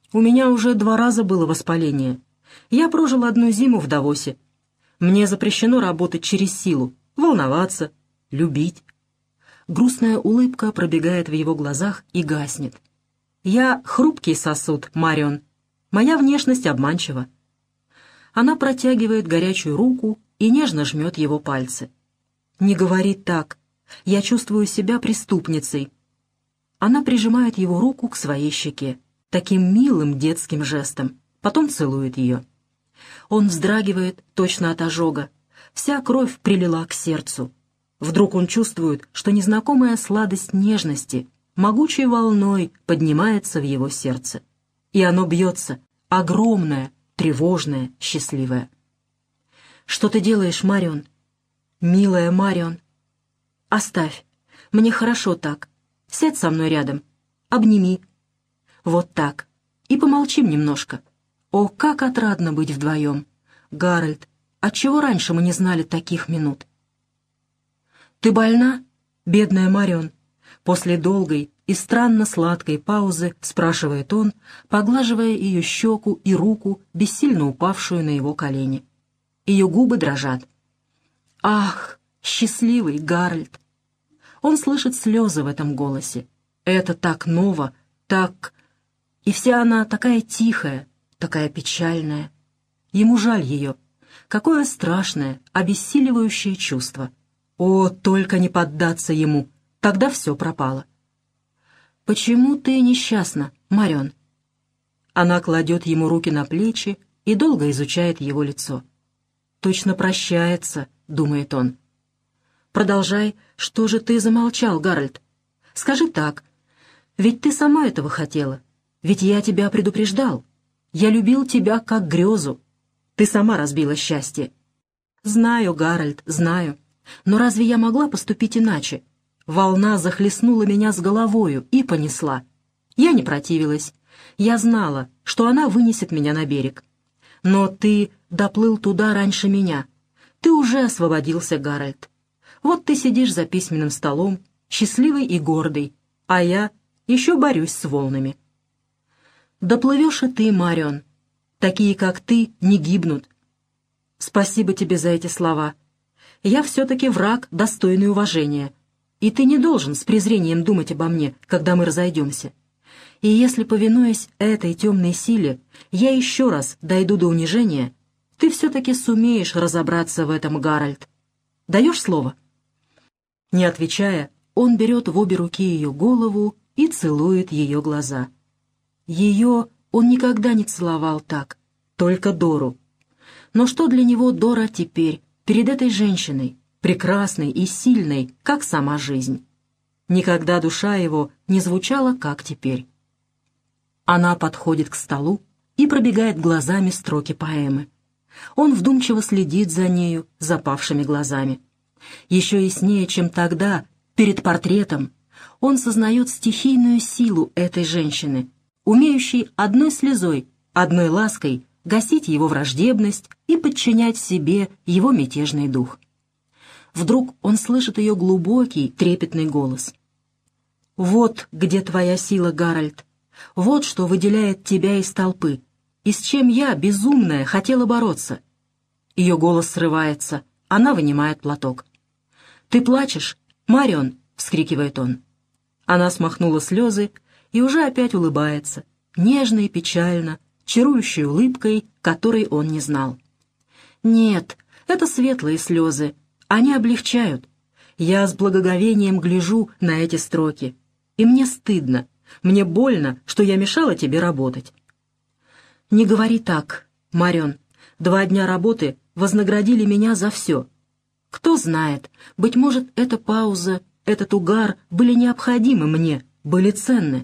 У меня уже 2 раза было воспаление. Я прожил 1 зиму в Давосе. Мне запрещено работать через силу, волноваться, любить. Грустная улыбка пробегает в его глазах и гаснет. Я хрупкий сосуд, Марион. Моя внешность обманчива. Она протягивает горячую руку и нежно жмет его пальцы. «Не говори так. Я чувствую себя преступницей». Она прижимает его руку к своей щеке, таким милым детским жестом, потом целует ее. Он вздрагивает точно от ожога. Вся кровь прилила к сердцу. Вдруг он чувствует, что незнакомая сладость нежности могучей волной поднимается в его сердце. И оно бьется, огромное, тревожное, счастливое. «Что ты делаешь, Марион?» «Милая Марион». «Оставь. Мне хорошо так. Сядь со мной рядом. Обними. Вот так. И помолчим немножко. О, как отрадно быть вдвоем. Гарольд, отчего раньше мы не знали таких минут?» «Ты больна, бедная Марион?» После долгой и странно сладкой паузы спрашивает он, поглаживая ее щеку и руку, бессильно упавшую на его колени. Ее губы дрожат. «Ах, счастливый Гарольд!» Он слышит слезы в этом голосе. Это так ново, так... И вся она такая тихая, такая печальная. Ему жаль ее. Какое страшное, обессиливающее чувство. О, только не поддаться ему, тогда все пропало. «Почему ты несчастна, Марион?» Она кладет ему руки на плечи и долго изучает его лицо. «Точно прощается», — думает он. «Продолжай, что же ты замолчал, Гарольд? Скажи так, ведь ты сама этого хотела, ведь я тебя предупреждал. Я любил тебя как грезу. Ты сама разбила счастье». «Знаю, Гарольд, знаю. Но разве я могла поступить иначе? Волна захлестнула меня с головою и понесла. Я не противилась. Я знала, что она вынесет меня на берег. Но ты доплыл туда раньше меня. Ты уже освободился, Гарольд. Вот ты сидишь за письменным столом, счастливый и гордый, а я еще борюсь с волнами. Доплывешь и ты, Марион. Такие, как ты, не гибнут. Спасибо тебе за эти слова. Я все-таки враг, достойный уважения, и ты не должен с презрением думать обо мне, когда мы разойдемся. И если, повинуясь этой темной силе, я еще раз дойду до унижения, ты все-таки сумеешь разобраться в этом, Гарольд. Даешь слово?» Не отвечая, он берет в обе руки ее голову и целует ее глаза. Ее он никогда не целовал так, только Дору. Но что для него Дора теперь, перед этой женщиной, прекрасной и сильной, как сама жизнь? Никогда душа его не звучала, как теперь. Она подходит к столу и пробегает глазами строки поэмы. Он вдумчиво следит за нею запавшими глазами. Еще яснее, чем тогда, перед портретом, он сознает стихийную силу этой женщины, умеющей одной слезой, одной лаской гасить его враждебность и подчинять себе его мятежный дух. Вдруг он слышит ее глубокий, трепетный голос. «Вот где твоя сила, Гарольд. Вот что выделяет тебя из толпы, и с чем я, безумная, хотела бороться». Ее голос срывается, она вынимает платок. «Ты плачешь, Марион?» — вскрикивает он. Она смахнула слезы и уже опять улыбается, нежно и печально, чарующей улыбкой, которой он не знал. «Нет, это светлые слезы, они облегчают. Я с благоговением гляжу на эти строки, и мне стыдно, мне больно, что я мешала тебе работать». «Не говори так, Марион. 2 дня работы вознаградили меня за все. Кто знает, быть может, эта пауза, этот угар были необходимы мне, были ценны».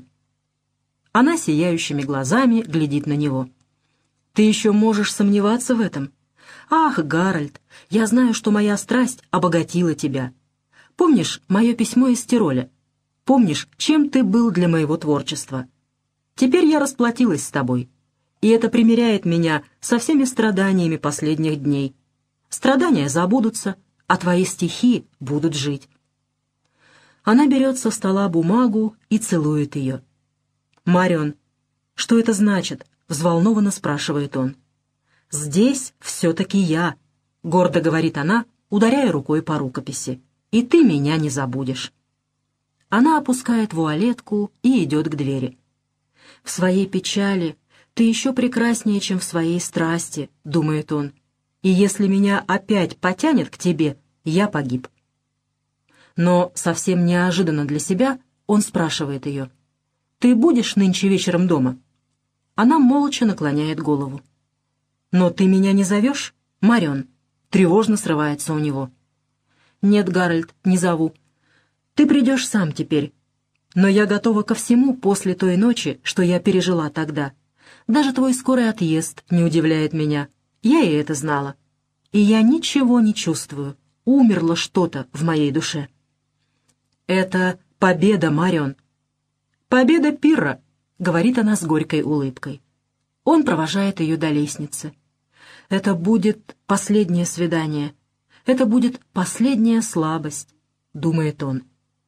Она сияющими глазами глядит на него. «Ты еще можешь сомневаться в этом? Ах, Гарольд, я знаю, что моя страсть обогатила тебя. Помнишь мое письмо из Тироля? Помнишь, чем ты был для моего творчества? Теперь я расплатилась с тобой, и это примиряет меня со всеми страданиями последних дней. Страдания забудутся, а твои стихи будут жить». Она берет со стола бумагу и целует ее. «Марион, Что это значит?» — взволнованно спрашивает он. «Здесь все-таки я», — гордо говорит она, ударяя рукой по рукописи. «И ты меня не забудешь». Она опускает вуалетку и идет к двери. «В своей печали ты еще прекраснее, чем в своей страсти», — думает он. «И если меня опять потянет к тебе, я погиб». Но совсем неожиданно для себя он спрашивает ее: «Ты будешь нынче вечером дома?» Она молча наклоняет голову. «Но ты меня не зовешь, Марион?» Тревожно срывается у него. «Нет, Гарольд, не зову. Ты придешь сам теперь. Но я готова ко всему после той ночи, что я пережила тогда. Даже твой скорый отъезд не удивляет меня. Я и это знала. И я ничего не чувствую. Умерло что-то в моей душе». «Это победа, Марион». «Победа Пирра», — говорит она с горькой улыбкой. Он провожает ее до лестницы. «Это будет последнее свидание. Это будет последняя слабость», — думает он.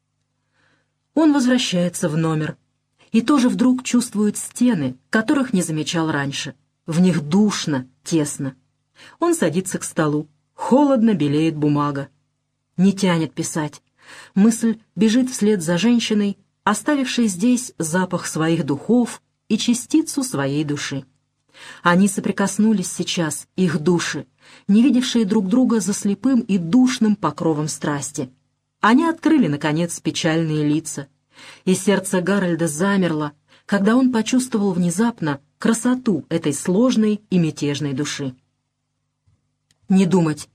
Он возвращается в номер и тоже вдруг чувствует стены, которых не замечал раньше. В них душно, тесно. Он садится к столу. Холодно белеет бумага. Не тянет писать. Мысль бежит вслед за женщиной, оставившей здесь запах своих духов и частицу своей души. Они соприкоснулись сейчас, их души, не видевшие друг друга за слепым и душным покровом страсти. Они открыли, наконец, печальные лица, и сердце Гарольда замерло, когда он почувствовал внезапно красоту этой сложной и мятежной души. «Не думать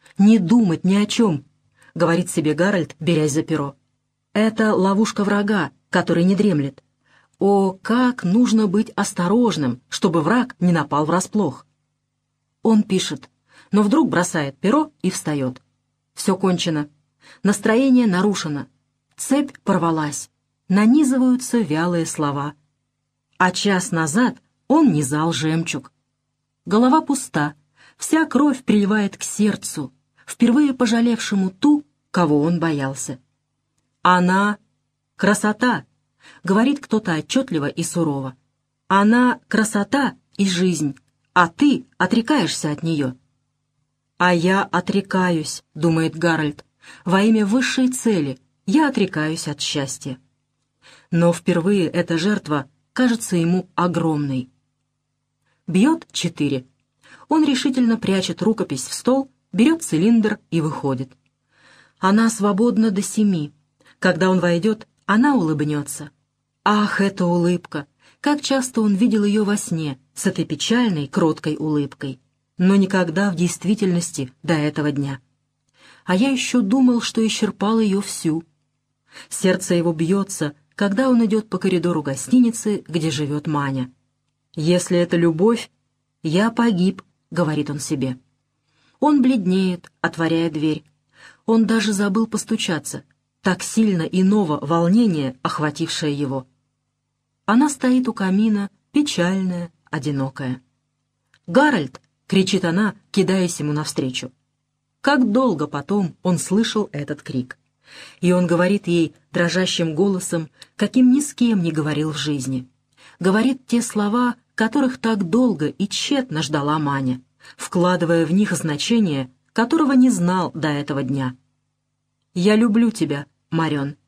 ни о чем», — говорит себе Гарольд, берясь за перо. «Это ловушка врага, который не дремлет. О, как нужно быть осторожным, чтобы враг не напал врасплох!» Он пишет, но вдруг бросает перо и встает. Все кончено. Настроение нарушено. Цепь порвалась. Нанизываются вялые слова. А час назад он низал жемчуг. Голова пуста. Вся кровь приливает к сердцу, впервые пожалевшему ту, кого он боялся. «Она — красота», — говорит кто-то отчетливо и сурово. «Она — красота и жизнь, а ты отрекаешься от нее». «А я отрекаюсь», — думает Гарольд, — «во имя высшей цели я отрекаюсь от счастья». Но впервые эта жертва кажется ему огромной. Бьет 4. Он решительно прячет рукопись в стол, берет цилиндр и выходит. Она свободна до 7. Когда он войдет, она улыбнется. Ах, эта улыбка! Как часто он видел ее во сне, с этой печальной, кроткой улыбкой. Но никогда в действительности до этого дня. А я еще думал, что исчерпал ее всю. Сердце его бьется, когда он идет по коридору гостиницы, где живет Маня. «Если это любовь, я погиб», — говорит он себе. Он бледнеет, отворяя дверь. Он даже забыл постучаться. Так сильно и ново волнение, охватившее его. Она стоит у камина, печальная, одинокая. «Гарольд!» — кричит она, кидаясь ему навстречу. Как долго потом он слышал этот крик. И он говорит ей дрожащим голосом, каким ни с кем не говорил в жизни. Говорит те слова, которых так долго и тщетно ждала Маня, вкладывая в них значение, которого не знал до этого дня. «Я люблю тебя, Марион».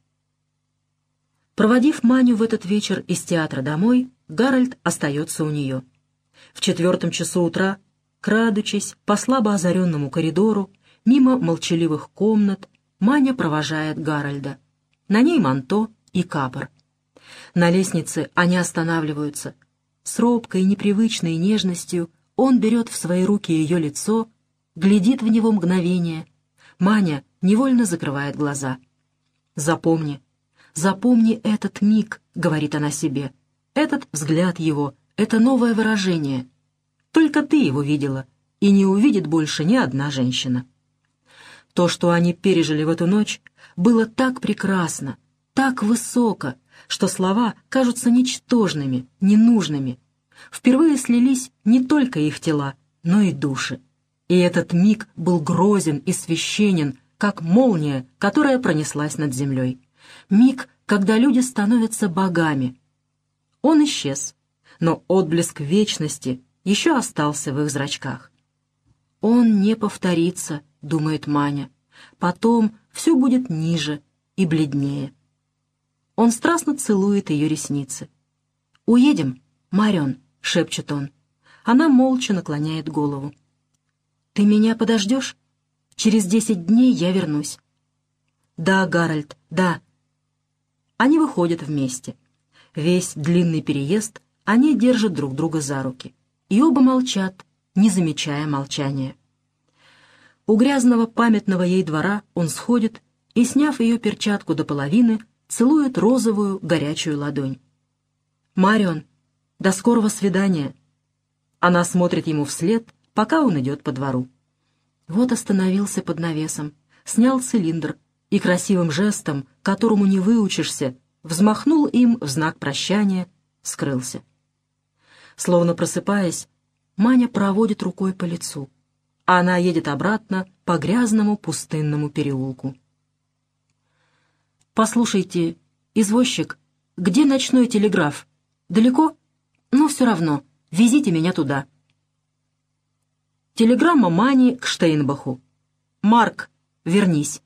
Проводив Маню в этот вечер из театра домой, Гарольд остается у нее. В 4 часу утра, крадучись по слабо озаренному коридору, мимо молчаливых комнат, Маня провожает Гарольда. На ней манто и капор. На лестнице они останавливаются. С робкой, непривычной нежностью он берет в свои руки ее лицо, глядит в него мгновение. Маня невольно закрывает глаза. «Запомни, запомни этот миг», — говорит она себе, — «этот взгляд его, это новое выражение. Только ты его видела, и не увидит больше ни одна женщина». То, что они пережили в эту ночь, было так прекрасно, так высоко, что слова кажутся ничтожными, ненужными. Впервые слились не только их тела, но и души. И этот миг был грозен и священен, как молния, которая пронеслась над землей. Миг, когда люди становятся богами. Он исчез. но отблеск вечности еще остался в их зрачках. «Он не повторится», — думает Маня. «Потом все будет ниже и бледнее». Он страстно целует ее ресницы. «Уедем, Марион», — шепчет он. Она молча наклоняет голову. «Ты меня подождешь? Через 10 дней я вернусь». «Да, Гарольд, да». Они выходят вместе. Весь длинный переезд они держат друг друга за руки. И оба молчат, не замечая молчания. У грязного памятного ей двора он сходит и, сняв ее перчатку до половины, целует розовую горячую ладонь. «Марион, до скорого свидания!» Она смотрит ему вслед, пока он идет по двору. Вот остановился под навесом, снял цилиндр и красивым жестом, которому не выучишься, взмахнул им в знак прощания, скрылся. Словно просыпаясь, Маня проводит рукой по лицу, а она едет обратно по грязному пустынному переулку. «Послушайте, извозчик, где ночной телеграф? Далеко? Ну, все равно, везите меня туда». Телеграмма Мани к Штейнбаху. «Марк, вернись».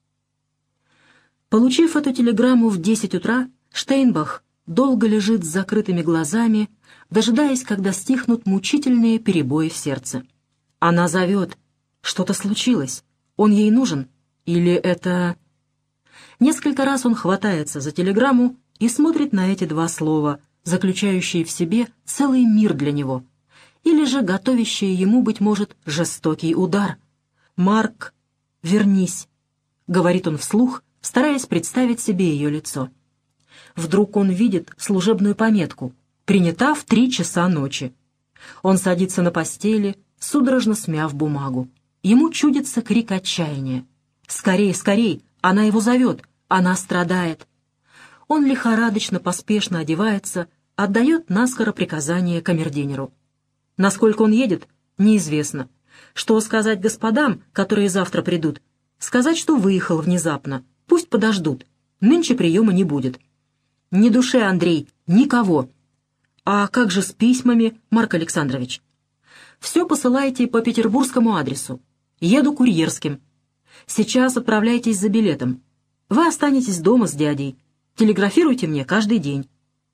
Получив эту телеграмму в 10 утра, Штейнбах долго лежит с закрытыми глазами, дожидаясь, когда стихнут мучительные перебои в сердце. Она зовет. Что-то случилось. Он ей нужен? Или это... Несколько раз он хватается за телеграмму и смотрит на эти два слова, заключающие в себе целый мир для него, или же готовящие ему, быть может, жестокий удар. «Марк, вернись», — говорит он вслух, стараясь представить себе ее лицо. Вдруг он видит служебную пометку «Принята в 3 часа ночи». Он садится на постели, судорожно смяв бумагу. Ему чудится крик отчаяния. «Скорей, скорей! Она его зовет! Она страдает!» Он лихорадочно, поспешно одевается, отдает наскоро приказание камердинеру. Насколько он едет, неизвестно. Что сказать господам, которые завтра придут? Сказать, что выехал внезапно. Пусть подождут. Нынче приема не будет. Ни души, Андрей, никого. А как же с письмами, Марк Александрович? Все посылайте по петербургскому адресу. Еду курьерским. Сейчас отправляйтесь за билетом. Вы останетесь дома с дядей. Телеграфируйте мне каждый день.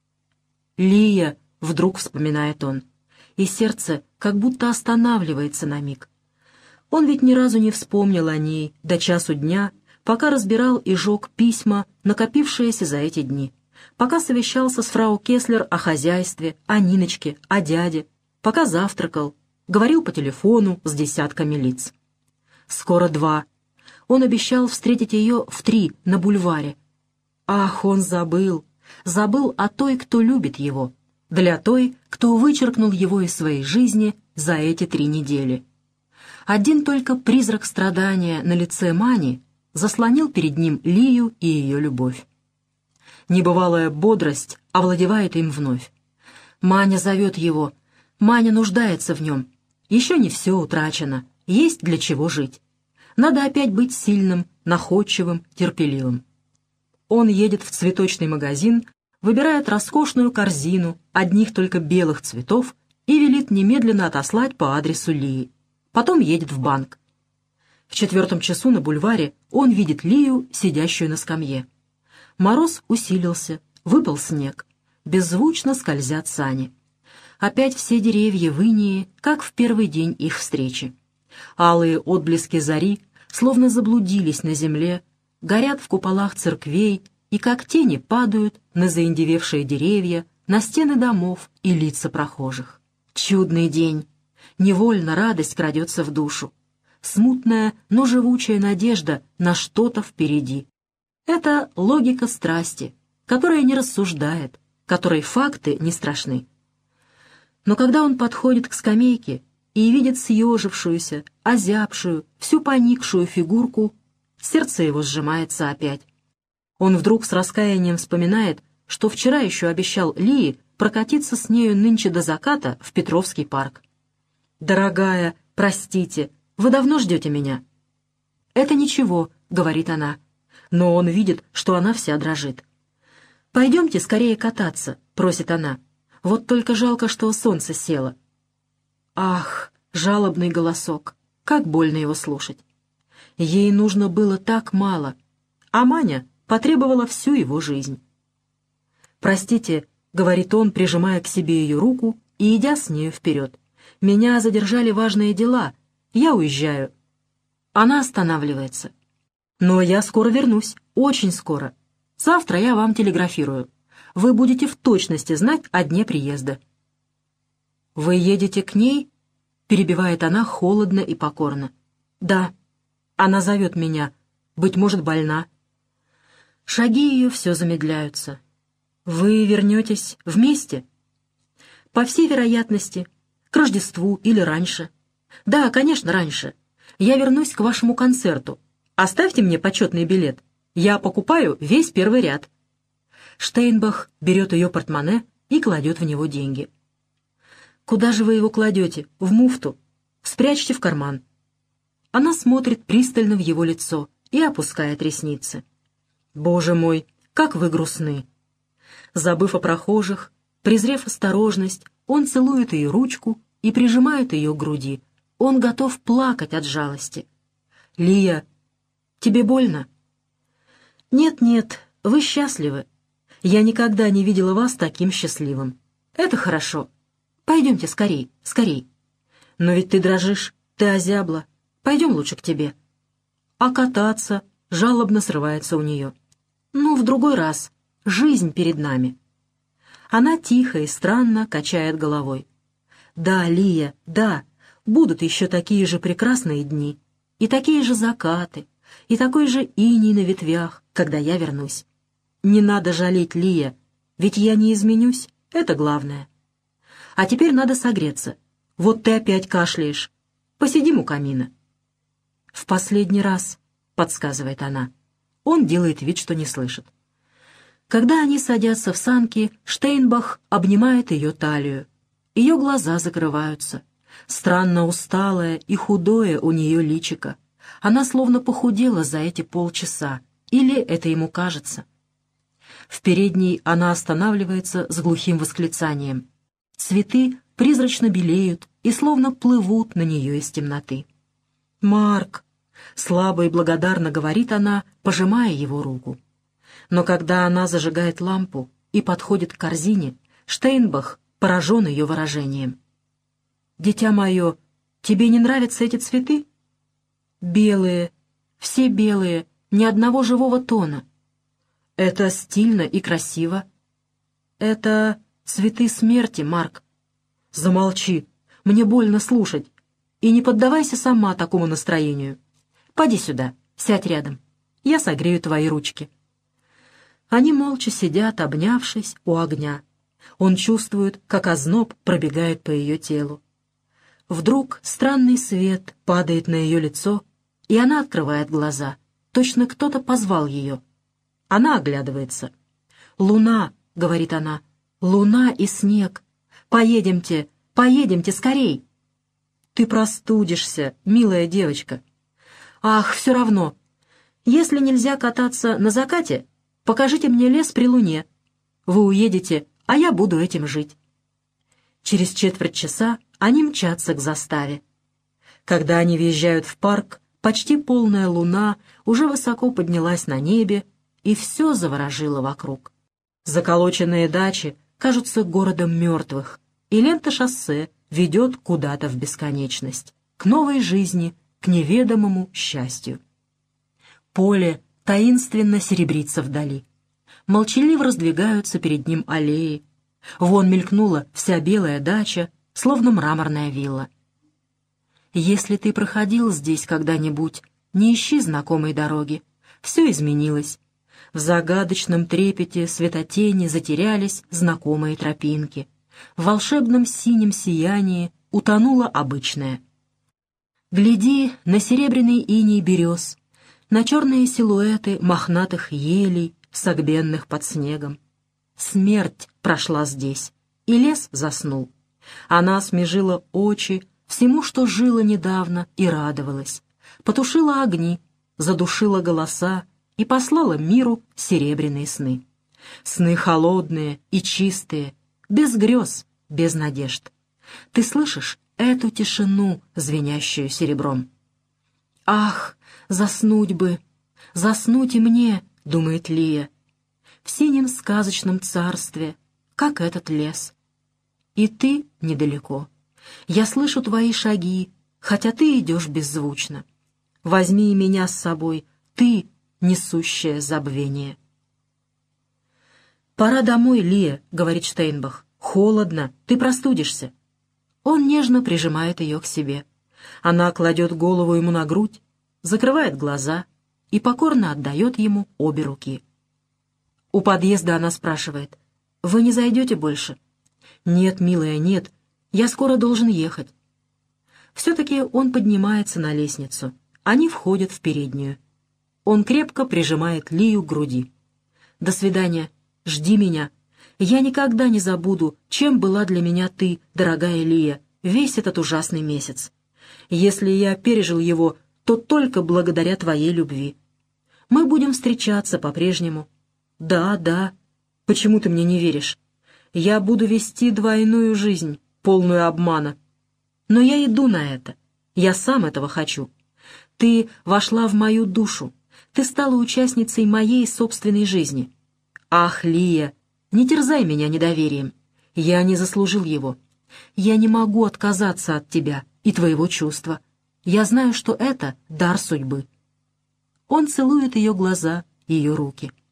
Лия, вдруг вспоминает он, и сердце как будто останавливается на миг. Он ведь ни разу не вспомнил о ней до часу дня, пока разбирал и жег письма, накопившиеся за эти дни, пока совещался с фрау Кеслер о хозяйстве, о Ниночке, о дяде, пока завтракал, говорил по телефону с десятками лиц. Скоро 2. Он обещал встретить ее в 3 на бульваре. Ах, он забыл о той, кто любит его, для той, кто вычеркнул его из своей жизни за эти 3 недели. Один только призрак страдания на лице Мани заслонил перед ним Лию и ее любовь. Небывалая бодрость овладевает им вновь. Маня зовет его, Маня нуждается в нем. Еще не все утрачено, есть для чего жить. Надо опять быть сильным, находчивым, терпеливым. Он едет в цветочный магазин, выбирает роскошную корзину одних только белых цветов и велит немедленно отослать по адресу Лии. Потом едет в банк. В 4 часу на бульваре он видит Лию, сидящую на скамье. Мороз усилился, выпал снег. Беззвучно скользят сани. Опять все деревья в инее, как в первый день их встречи. Алые отблески зари словно заблудились на земле, горят в куполах церквей и как тени падают на заиндевевшие деревья, на стены домов и лица прохожих. Чудный день! Невольно радость крадется в душу. Смутная, но живучая надежда на что-то впереди. Это логика страсти, которая не рассуждает, которой факты не страшны. Но когда он подходит к скамейке и видит съежившуюся, озябшую, всю поникшую фигурку, сердце его сжимается опять. Он вдруг с раскаянием вспоминает, что вчера еще обещал Лии прокатиться с нею нынче до заката в Петровский парк. «Дорогая, простите, вы давно ждете меня?» «Это ничего», — говорит она, но он видит, что она вся дрожит. «Пойдемте скорее кататься», — просит она. Вот только жалко, что солнце село. Ах, жалобный голосок, как больно его слушать. Ей нужно было так мало, а Маня потребовала всю его жизнь. «Простите», — говорит он, прижимая к себе ее руку и идя с нею вперед. «Меня задержали важные дела. Я уезжаю». Она останавливается. «Но я скоро вернусь, очень скоро. Завтра я вам телеграфирую. Вы будете в точности знать о дне приезда». «Вы едете к ней?» — перебивает она холодно и покорно. «Да. Она зовет меня. Быть может, больна». Шаги ее все замедляются. «Вы вернетесь вместе?» «По всей вероятности, к Рождеству или раньше». «Да, конечно, раньше. Я вернусь к вашему концерту. Оставьте мне почетный билет. Я покупаю весь первый ряд». Штейнбах берет ее портмоне и кладет в него деньги. «Куда же вы его кладете? В муфту? Спрячьте в карман». Она смотрит пристально в его лицо и опускает ресницы. «Боже мой, как вы грустны!» Забыв о прохожих, презрев осторожность, он целует ее ручку и прижимает ее к груди. Он готов плакать от жалости. «Лия, тебе больно?» «Нет-нет, вы счастливы. Я никогда не видела вас таким счастливым. Это хорошо. Пойдемте скорей, скорей. Но ведь ты дрожишь, ты озябла. Пойдем лучше к тебе». «А кататься?» — жалобно срывается у нее. «Ну, в другой раз. Жизнь перед нами». Она тихо и странно качает головой. «Да, Лия, да, будут еще такие же прекрасные дни, и такие же закаты, и такой же иней на ветвях, когда я вернусь. Не надо жалеть, Лия, ведь я не изменюсь, это главное. А теперь надо согреться. Вот ты опять кашляешь. Посидим у камина». «В последний раз», — подсказывает она. Он делает вид, что не слышит. Когда они садятся в санки, Штейнбах обнимает ее талию. Ее глаза закрываются. Странно усталое и худое у нее личико. Она словно похудела за эти полчаса. Или это ему кажется? В передней она останавливается с глухим восклицанием. Цветы призрачно белеют и словно плывут на нее из темноты. «Марк!» — слабо и благодарно говорит она, пожимая его руку. Но когда она зажигает лампу и подходит к корзине, Штейнбах поражен ее выражением. «Дитя мое, тебе не нравятся эти цветы?» «Белые, все белые, ни одного живого тона». «Это стильно и красиво». «Это цветы смерти, Марк». «Замолчи, мне больно слушать. И не поддавайся сама такому настроению. Поди сюда, сядь рядом. Я согрею твои ручки». Они молча сидят, обнявшись, у огня. Он чувствует, как озноб пробегает по ее телу. Вдруг странный свет падает на ее лицо, и она открывает глаза. Точно кто-то позвал ее. Она оглядывается. «Луна», — говорит она, — «луна и снег. Поедемте, поедемте скорей». «Ты простудишься, милая девочка». «Ах, все равно. Если нельзя кататься на закате, покажите мне лес при луне. Вы уедете, а я буду этим жить». Через четверть часа они мчатся к заставе. Когда они въезжают в парк, почти полная луна уже высоко поднялась на небе, и все заворожило вокруг. Заколоченные дачи кажутся городом мертвых, и лента шоссе ведет куда-то в бесконечность, к новой жизни, к неведомому счастью. Поле таинственно серебрится вдали. Молчаливо раздвигаются перед ним аллеи. Вон мелькнула вся белая дача, словно мраморная вилла. Если ты проходил здесь когда-нибудь, не ищи знакомой дороги. Все изменилось. В загадочном трепете светотени затерялись знакомые тропинки. В волшебном синем сиянии утонуло обычное. Гляди на серебряный иней берез, на черные силуэты мохнатых елей, согбенных под снегом. Смерть прошла здесь, и лес заснул. Она смежила очи всему, что жило недавно, и радовалась. Потушила огни, задушила голоса и послала миру серебряные сны. Сны холодные и чистые, без грез, без надежд. Ты слышишь эту тишину, звенящую серебром? «Ах, заснуть бы! Заснуть и мне!» — думает Лия. «В синем сказочном царстве, как этот лес. И ты недалеко. Я слышу твои шаги, хотя ты идешь беззвучно. Возьми меня с собой, ты, несущее забвение». «Пора домой, Лия», — говорит Штейнбах. «Холодно, ты простудишься». Он нежно прижимает ее к себе. Она кладет голову ему на грудь, закрывает глаза и покорно отдает ему обе руки. У подъезда она спрашивает: «Вы не зайдете больше?» «Нет, милая, нет, я скоро должен ехать». Все-таки он поднимается на лестницу. Они входят в переднюю. Он крепко прижимает Лию к груди. «До свидания. Жди меня. Я никогда не забуду, чем была для меня ты, дорогая Лия, весь этот ужасный месяц. Если я пережил его, то только благодаря твоей любви. Мы будем встречаться по-прежнему. Да, да. Почему ты мне не веришь? Я буду вести двойную жизнь, полную обмана. Но я иду на это. Я сам этого хочу. Ты вошла в мою душу. Ты стала участницей моей собственной жизни. Ах, Лия, не терзай меня недоверием. Я не заслужил его. Я не могу отказаться от тебя и твоего чувства. Я знаю, что это дар судьбы». Он целует ее глаза, ее руки.